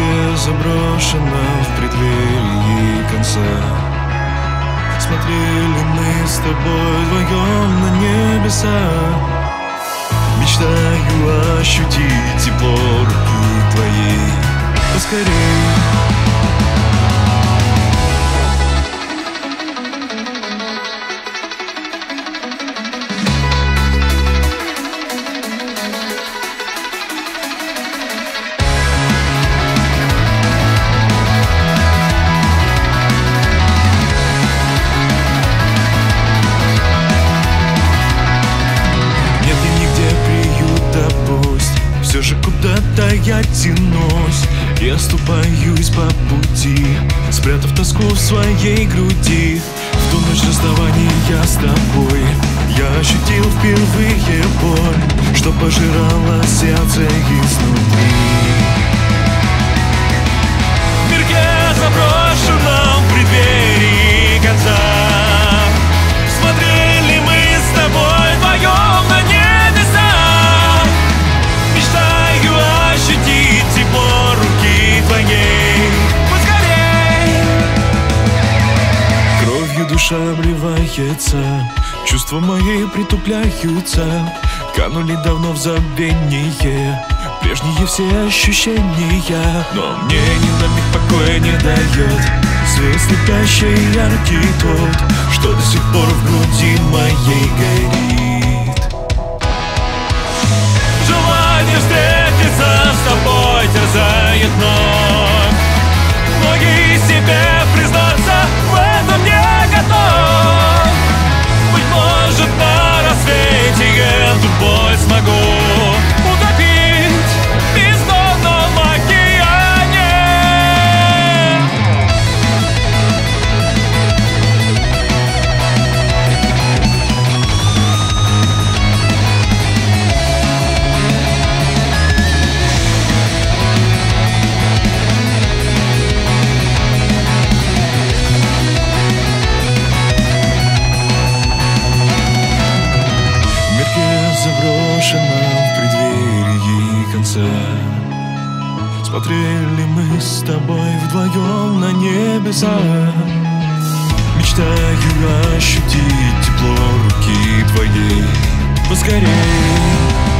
мирке заброшенном в преддверии конца. Смотрели мы с тобой вдвоем на небеса. Мечтаю ощутить тепло руки твоей поскорей. Все же куда-то я тянусь и оступаюсь по пути, спрятав тоску в своей груди. В ту ночь расставания с тобой я ощутил впервые боль, что пожирала сердце изнутри. В мирке заброшенном в преддверии конца смотрели мы с тобой вдвоем на небеса. Мечтаю ощутить тепло руки твоей поскорей. Кровью душа обливается, чувства мои притупляются. Канули давно в забвение прежние все ощущения, но мне ни на миг покоя не дает свет слепящий яркий тот, что до сих пор в груди моей горит. Желание встретиться с тобой терзает вновь. Многие себе признаться в этом не готов. Быть может, на рассвете эту боль смогу утопить в бездонном океане. В преддверии конца смотрели мы с тобой вдвоем на небеса. Мечтаю ощутить тепло руки твоей поскорей.